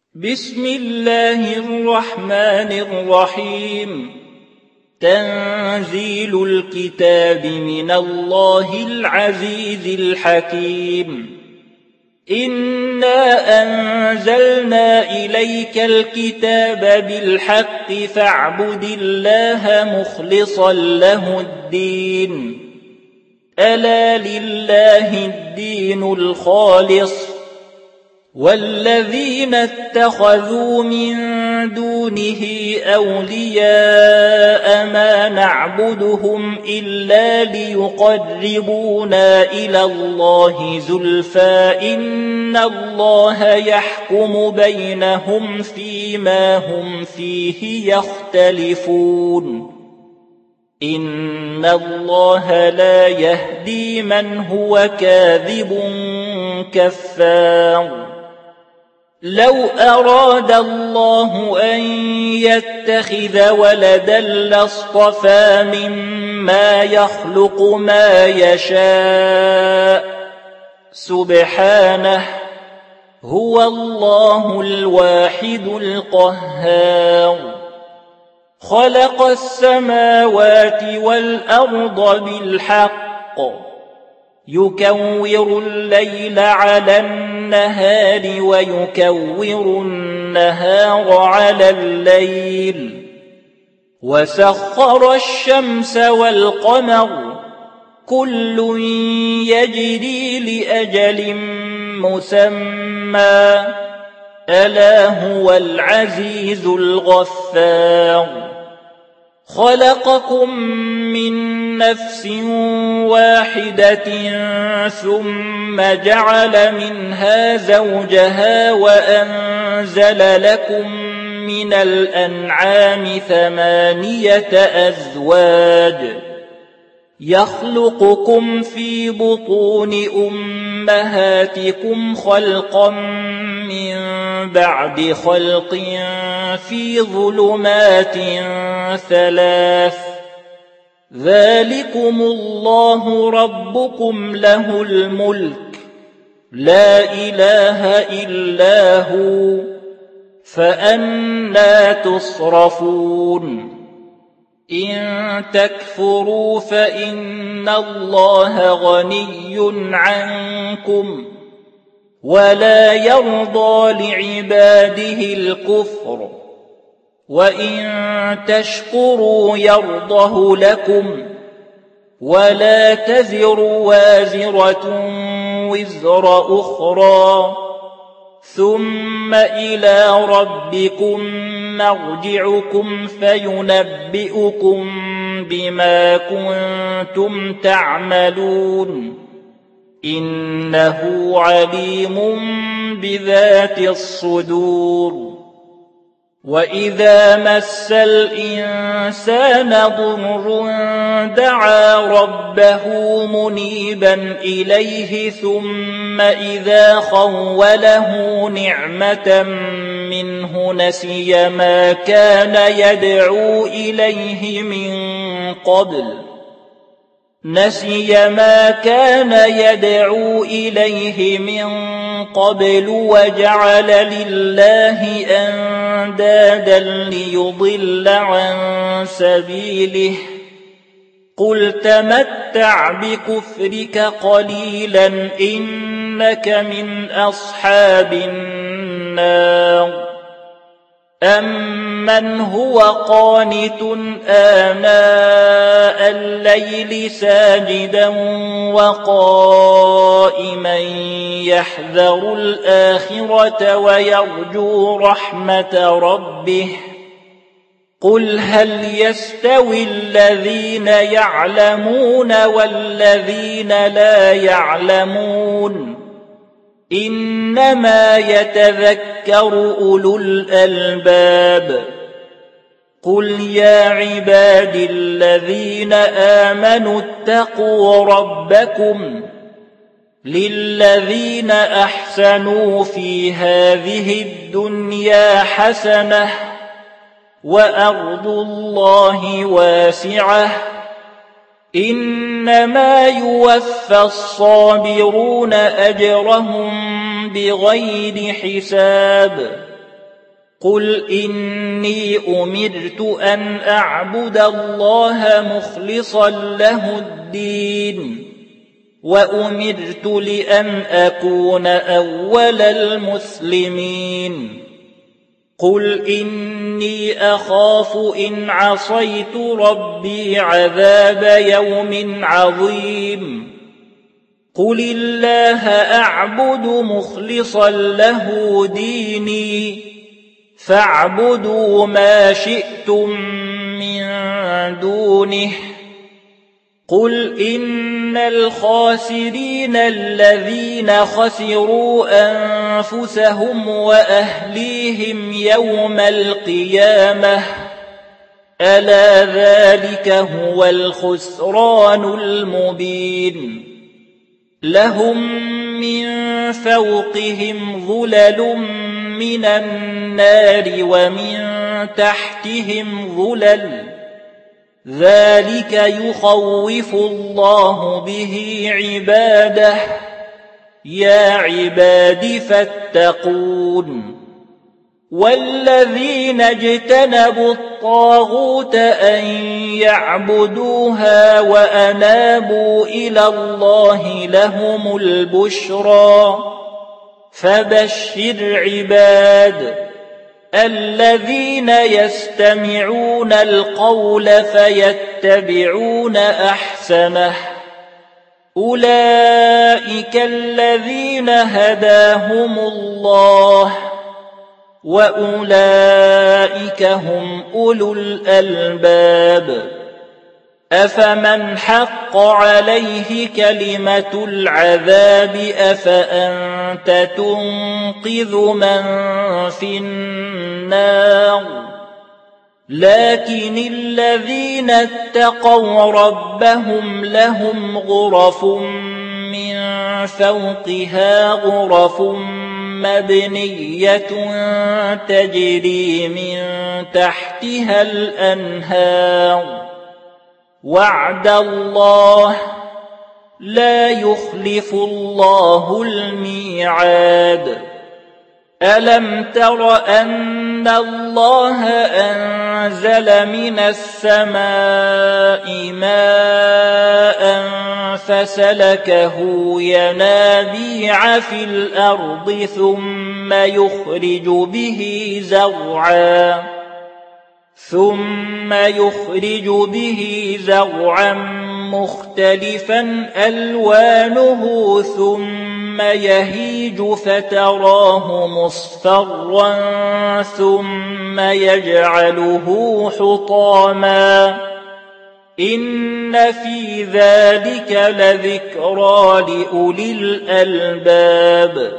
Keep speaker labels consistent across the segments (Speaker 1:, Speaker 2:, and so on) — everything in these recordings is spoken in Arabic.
Speaker 1: بسم الله الرحمن الرحيم. تنزيل الكتاب من الله العزيز الحكيم. إنا أنزلنا إليك الكتاب بالحق فاعبد الله مخلصا له الدين. ألا لله الدين الخالص والذين اتخذوا من دونه أولياء ما نعبدهم إلا ليقربونا إلى الله زلفى إن الله يحكم بينهم فيما هم فيه يختلفون. إن الله لا يهدي من هو كاذب كفار. لو أراد الله أن يتخذ ولدا لاصطفى مما يخلق ما يشاء سبحانه هو الله الواحد القهار. خلق السماوات والأرض بالحق يكور الليل على النهار ويكور النهار على الليل وسخر الشمس والقمر كل يجري لأجل مسمى ألا هو العزيز الغفار. خلقكم من نفس واحدة ثم جعل منها زوجها وأنزل لكم من الأنعام 8 أزواج يخلقكم في بطون أمهاتكم خلقا من بعد خلق في ظلمات 3 ذلكم الله ربكم له الملك لا إله إلا هو فأنى تصرفون. إن تكفروا فإن الله غني عنكم ولا يرضى لعباده الكفر وإن تشكروا يرضه لكم ولا تزر وازرة وزر أخرى ثم إلى ربكم مرجعكم فينبئكم بما كنتم تعملون إنه عليم بذات الصدور. وإذا مس الإنسان ضر دعا ربه منيبا إليه ثم إذا خوله نعمة منه نسي ما كان يدعو إليه من قبل وجعل لله أندادا ليضل عن سبيله قل تمتع بكفرك قليلا إنك من أصحاب النار. أمن هو قانت آناء الليل ساجدا وقائما يحذر الآخرة ويرجو رحمة ربه قل هل يستوي الذين يعلمون والذين لا يعلمون إنما يتذكر أولو الألباب. قل يا عبادي الذين آمنوا اتقوا ربكم للذين أحسنوا في هذه الدنيا حسنة وأرض الله واسعة إنما يوفى الصابرون أجرهم بغير حساب قل إني أمرت أن أعبد الله مخلصا له الدين وأمرت لأن أكون أول المسلمين قل إني أخاف إن عصيت ربي عذاب يوم عظيم قل الله أعبد مخلصا له ديني فاعبدوا ما شئتم من دونه قل إن الخاسرين الذين خسروا أنفسهم وأهليهم يوم القيامة ألا ذلك هو الخسران المبين لهم من فوقهم ظلل من النار ومن تحتهم ظلل ذلك يخوف الله به عباده يا عباد فاتقون والذين اجتنبوا الطاغوت أن يعبدوها وأنابوا إلى الله لهم البشرى فبشر عباد الذين يستمعون القول فيتبعون أحسنه أولئك الذين هداهم الله وأولئك هم أولو الألباب أفمن حق عليه كلمة العذاب أفأنت تنقذ من في النار لكن الذين اتقوا ربهم لهم غرف من فوقها غرف مبنية تجري من تحتها الأنهار وعد الله لا يخلف الله الميعاد ألم تر أن الله أنزل من السماء ماء فسلكه ينابيع في الأرض ثم يخرج به زرعا مختلفا ألوانه ثم يهيج فتراه مصفرا ثم يجعله حطاما إن في ذلك لذكرى لأولي الألباب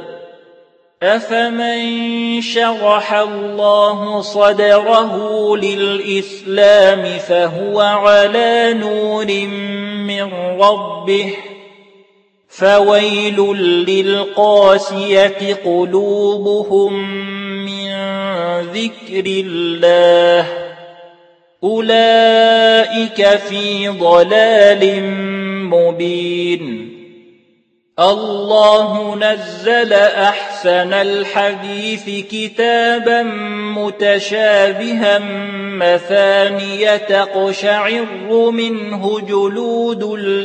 Speaker 1: أفمن شرح الله صدره للإسلام فهو على نور من ربه فويل للقاسية قلوبهم من ذكر الله أولئك في ضلال مبين الله نزل أحسن الحديث كتابا متشابها مثانية تقشعر منه جلود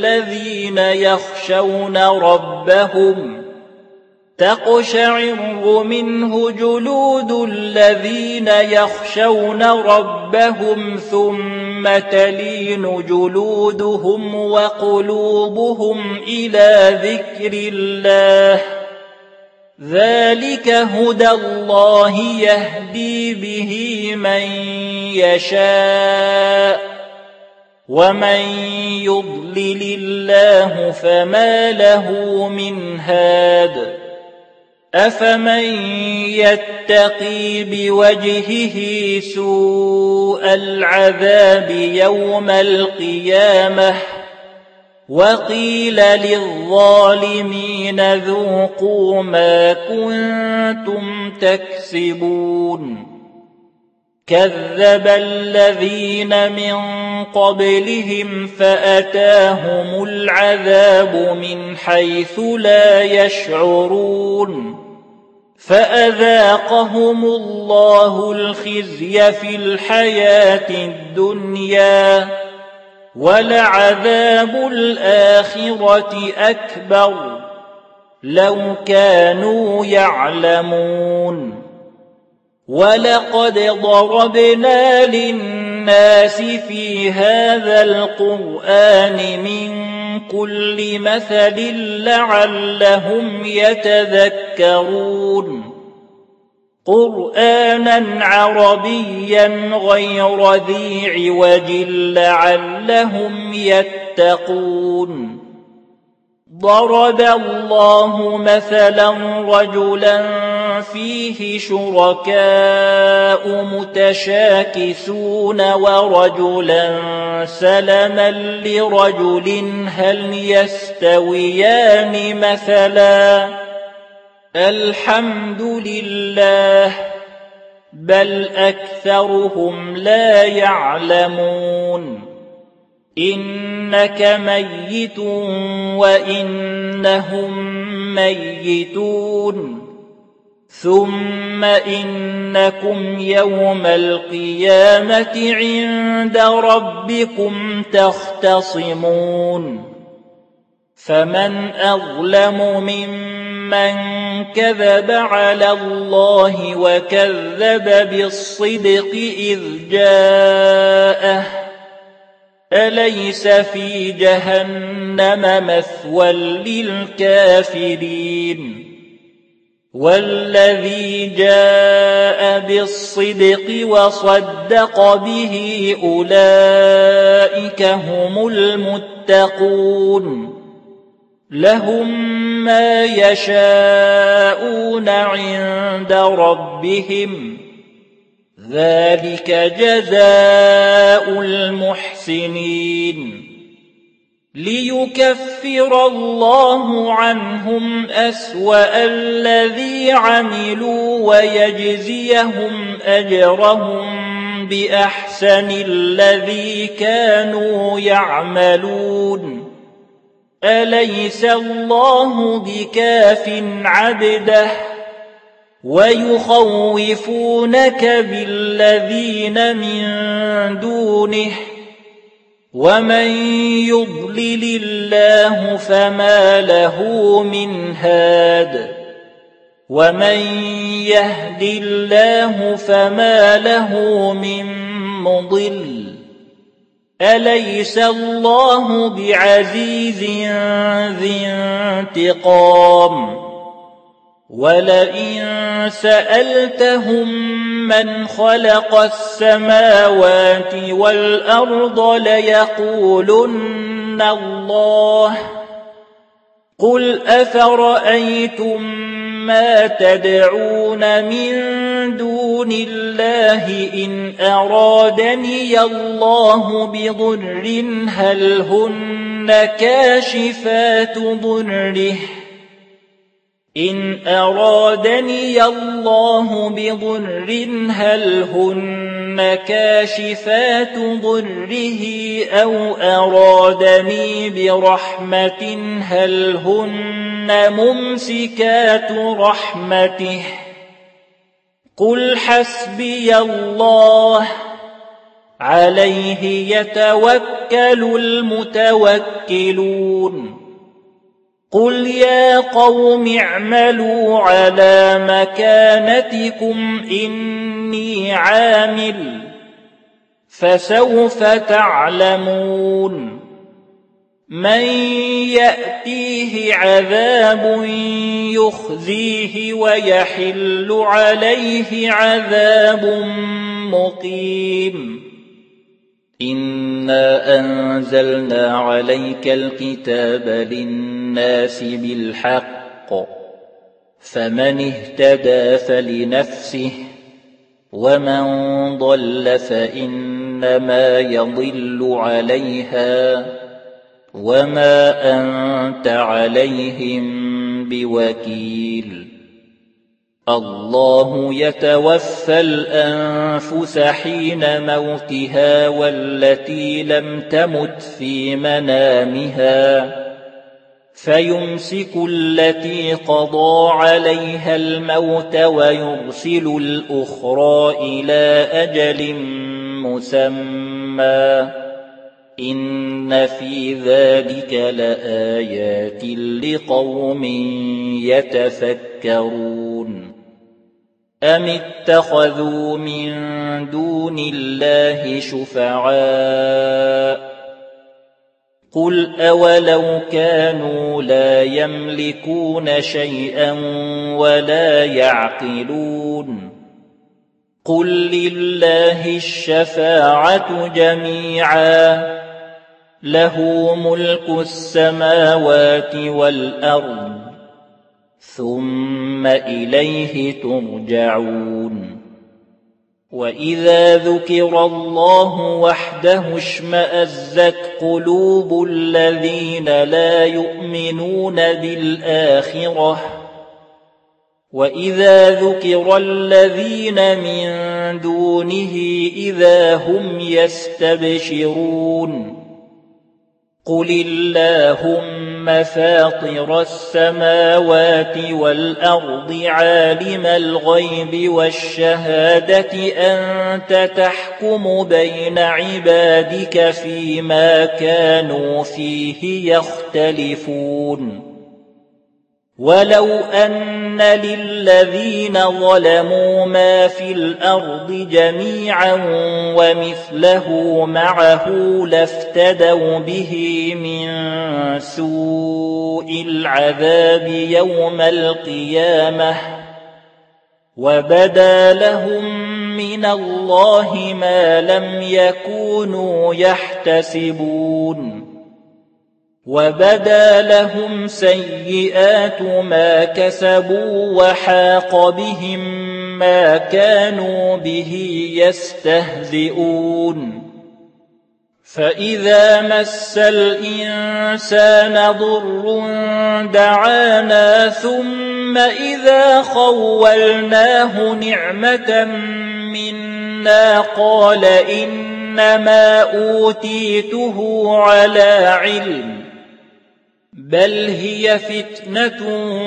Speaker 1: الذين يخشون ربهم ثم تلين جلودهم وقلوبهم إلى ذكر الله ذلك هدى الله يهدي به من يشاء ومن يضلل الله فما له من هاد أفمن يتقي بوجهه سوء العذاب يوم القيامة وقيل للظالمين ذوقوا ما كنتم تكسبون كذب الذين من قبلهم فأتاهم العذاب من حيث لا يشعرون فأذاقهم الله الخزي في الحياة الدنيا ولعذاب الآخرة أكبر لو كانوا يعلمون ولقد ضربنا للناس في هذا القرآن من كل مثل لعلهم يتذكرون قرآنا عربيا غير ذي عوج لعلهم يتقون ضرب الله مثلا رجلا فيه شركاء متشاكسون ورجلا سلما لرجل هل يستويان مثلا الحمد لله بل أكثرهم لا يعلمون إنك ميت وإنهم ميتون ثم إنكم يوم القيامة عند ربكم تختصمون فمن أظلم ممن كذب على الله وكذب بالصدق إذ جاءه أليس في جهنم مثوى للكافرين والذي جاء بالصدق وصدق به أولئك هم المتقون لهم ما يشاءون عند ربهم ذلك جزاء المحسنين ليكفر الله عنهم أسوأ الذي عملوا ويجزيهم أجرهم بأحسن الذي كانوا يعملون أليس الله بكاف عبده ويخوفونك بالذين من دونه ومن يضلل الله فما له من هاد ومن يهد الله فما له من مضل أليس الله بعزيز ذي انتقام ولئن سألتهم من خلق السماوات والأرض ليقولن الله قل أفرأيتم ما تدعون من دون الله إن أرادني الله بضر هل هن كاشفات ضره إن أرادني الله بضر هل هن كاشفات ضره أو أرادني برحمة هل هن ممسكات رحمته قل حسبي الله عليه يتوكل المتوكلون قل يا قوم اعملوا على مكانتكم إني عامل فسوف تعلمون من يأتيه عذاب يخزيه ويحل عليه عذاب مقيم إنا أنزلنا عليك الكتاب للناس بالحق فمن اهتدى فلنفسه ومن ضل فإنما يضل عليها وما أنت عليهم بوكيل الله يتوفى الأنفس حين موتها والتي لم تمت في منامها فيمسك التي قضى عليها الموت ويرسل الأخرى إلى أجل مسمى إن في ذلك لآيات لقوم يتفكرون أم اتخذوا من دون الله شفعاء قل أولو كانوا لا يملكون شيئا ولا يعقلون قل لله الشفاعة جميعا له ملك السماوات والأرض ثم إليه ترجعون وإذا ذكر الله وحده اشمأزت قلوب الذين لا يؤمنون بالآخرة وإذا ذكر الذين من دونه إذا هم يستبشرون قل اللهم فاطر السماوات والأرض عالم الغيب والشهادة أنت تحكم بين عبادك فيما كانوا فيه يختلفون ولو أن للذين ظلموا ما في الأرض جميعا ومثله معه لافتدوا به من سوء العذاب يوم القيامة وبدا لهم من الله ما لم يكونوا يحتسبون وبدا لهم سيئات ما كسبوا وحاق بهم ما كانوا به يستهزئون فإذا مس الإنسان ضر دعانا ثم إذا خولناه نعمة منا قال إنما أوتيته على علم بل هي فتنة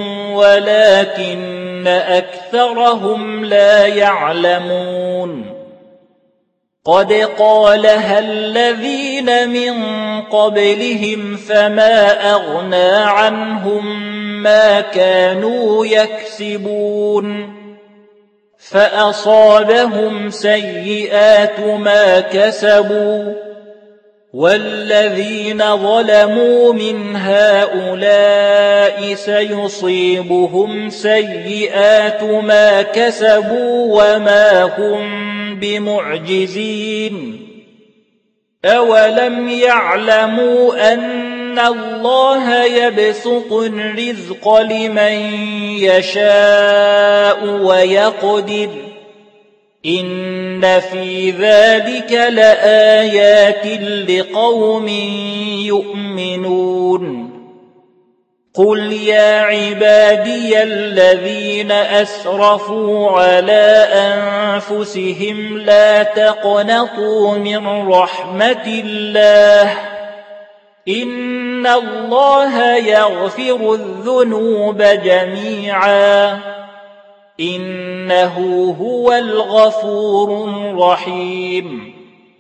Speaker 1: ولكن أكثرهم لا يعلمون قد قالها الذين من قبلهم فما أغنى عنهم ما كانوا يكسبون فأصابهم سيئات ما كسبوا والذين ظلموا من هؤلاء سيصيبهم سيئات ما كسبوا وما هم بمعجزين أولم يعلموا أن الله يبسط الرزق لمن يشاء ويقدر إن في ذلك لآيات لقوم يؤمنون قل يا عبادي الذين أسرفوا على أنفسهم لا تقنطوا من رحمة الله إن الله يغفر الذنوب جميعا إنه هو الغفور الرحيم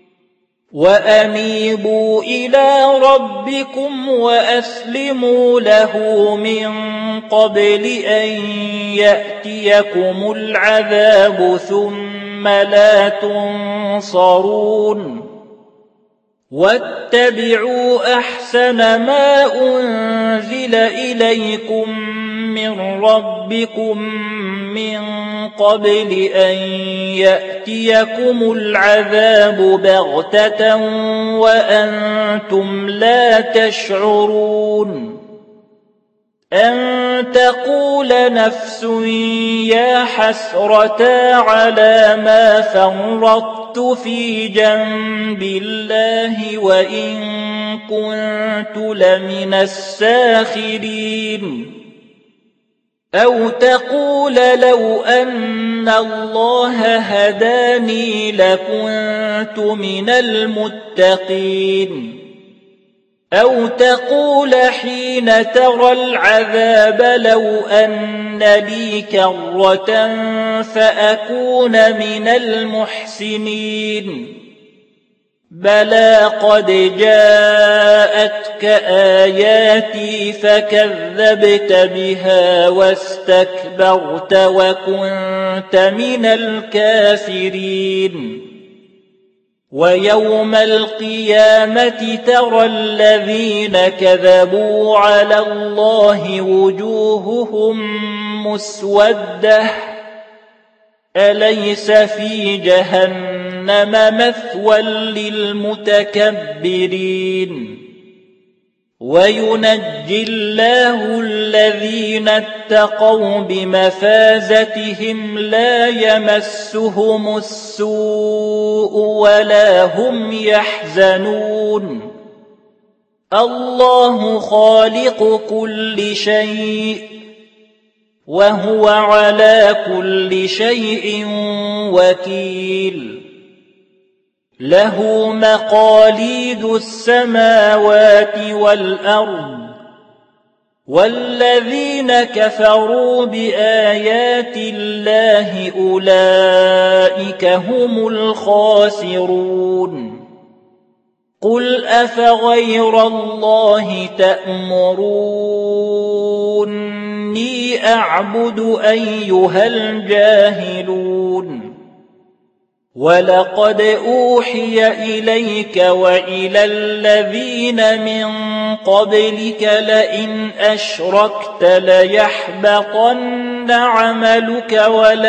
Speaker 1: وأنيبوا إلى ربكم وأسلموا له من قبل أن يأتيكم العذاب ثم لا تنصرون واتبعوا أحسن ما أنزل إليكم من ربكم من قبل أن يأتيكم العذاب بغتة وأنتم لا تشعرون أن تقول نفس يا حسرتا على ما فرطت في جنب الله وإن كنت لمن الساخرين أو تقول لو أن الله هداني لكنت من المتقين أو تقول حين ترى العذاب لو أن لي كرة فأكون من المحسنين بلى قد جاءتك آياتي فكذبت بها واستكبرت وكنت من الكافرين ويوم القيامة ترى الذين كذبوا على الله وجوههم مسودة أليس في جهنم مثوى للمتكبرين وينجي الله الذين اتقوا بمفازتهم لا يمسهم السوء ولا هم يحزنون الله خالق كل شيء وهو على كل شيء وكيل له مقاليد السماوات والأرض والذين كفروا بآيات الله أولئك هم الخاسرون قل أفغير الله تأمروني أعبد أيها الجاهلون ولقد أوحي إليك وإلى الذين من قبلك لئن أشركت ليحبطن عملك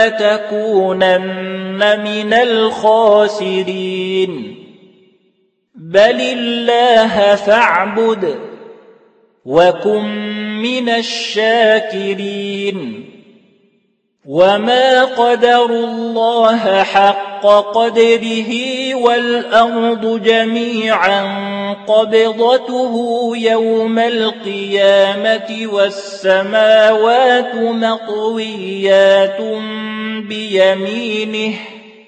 Speaker 1: ولتكونن من الخاسرين بل الله فاعبد وكن من الشاكرين وما قدروا الله حق قدره والأرض جميعا قبضته يوم القيامة والسماوات مطويات بيمينه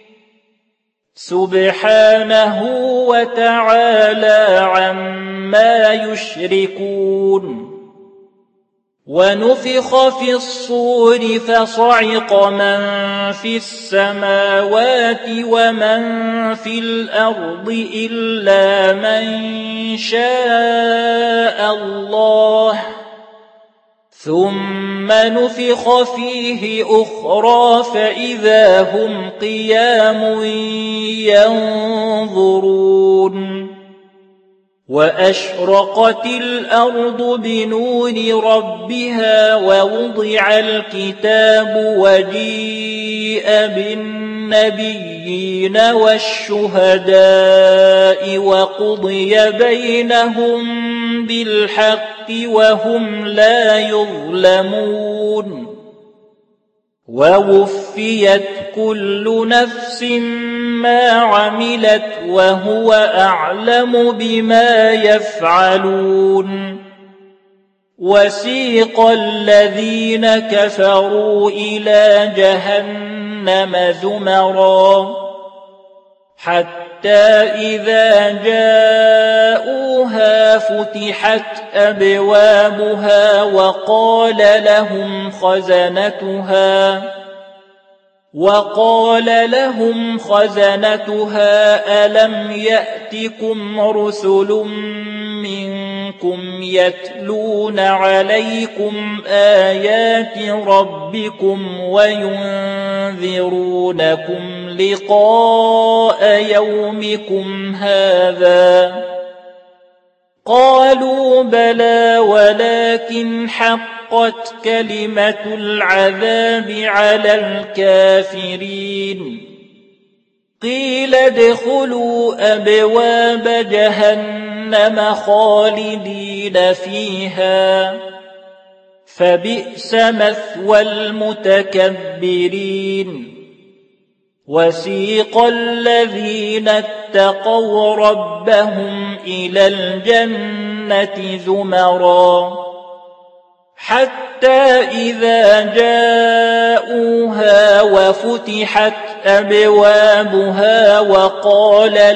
Speaker 1: سبحانه وتعالى عما يشركون ونفخ في الصور فصعق من في السماوات ومن في الأرض إلا من شاء الله ثم نفخ فيه أخرى فإذا هم قيام ينظرون وأشرقت الأرض بنور ربها ووضع الكتاب وجيء بالنبيين والشهداء وقضي بينهم بالحق وهم لا يظلمون ووفيت كل نفس ما عملت وهو أعلم بما يفعلون وسيق الذين كفروا إلى جهنم زمرا حتى إذا جاءوها فتحت أبوابها وقال لهم خزنتها ألم يأتكم رسل منكم يتلون عليكم آيات ربكم وينذرونكم لقاء يومكم هذا قالوا بلى ولكن حقت كلمة العذاب على الكافرين قيل ادخلوا أبواب جهنم خالدين فيها فبئس مثوى المتكبرين وسيق الذين اتقوا ربهم إلى الجنة زمرا حتى إذا جاءوها وفتحت أبوابها وقال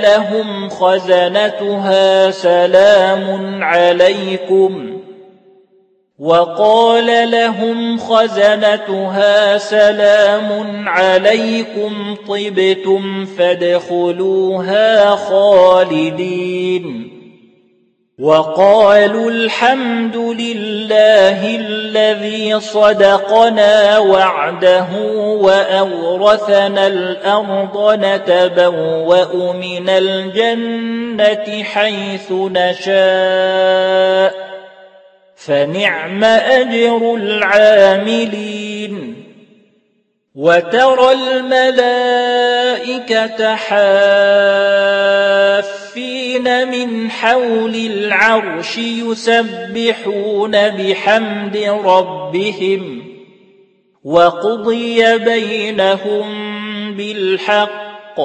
Speaker 1: لهم خزنتها سلام عليكم طبتم فادخلوها خالدين وقالوا الحمد لله الذي صدقنا وعده وأورثنا الأرض نتبوأ من الجنة حيث نشاء فنعم أجر العاملين وترى الملائكة حافين من حول العرش يسبحون بحمد ربهم وقضي بينهم بالحق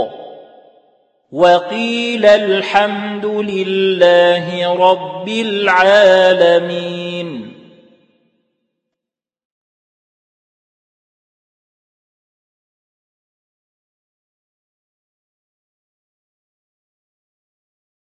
Speaker 1: وقيل الحمد لله رب العالمين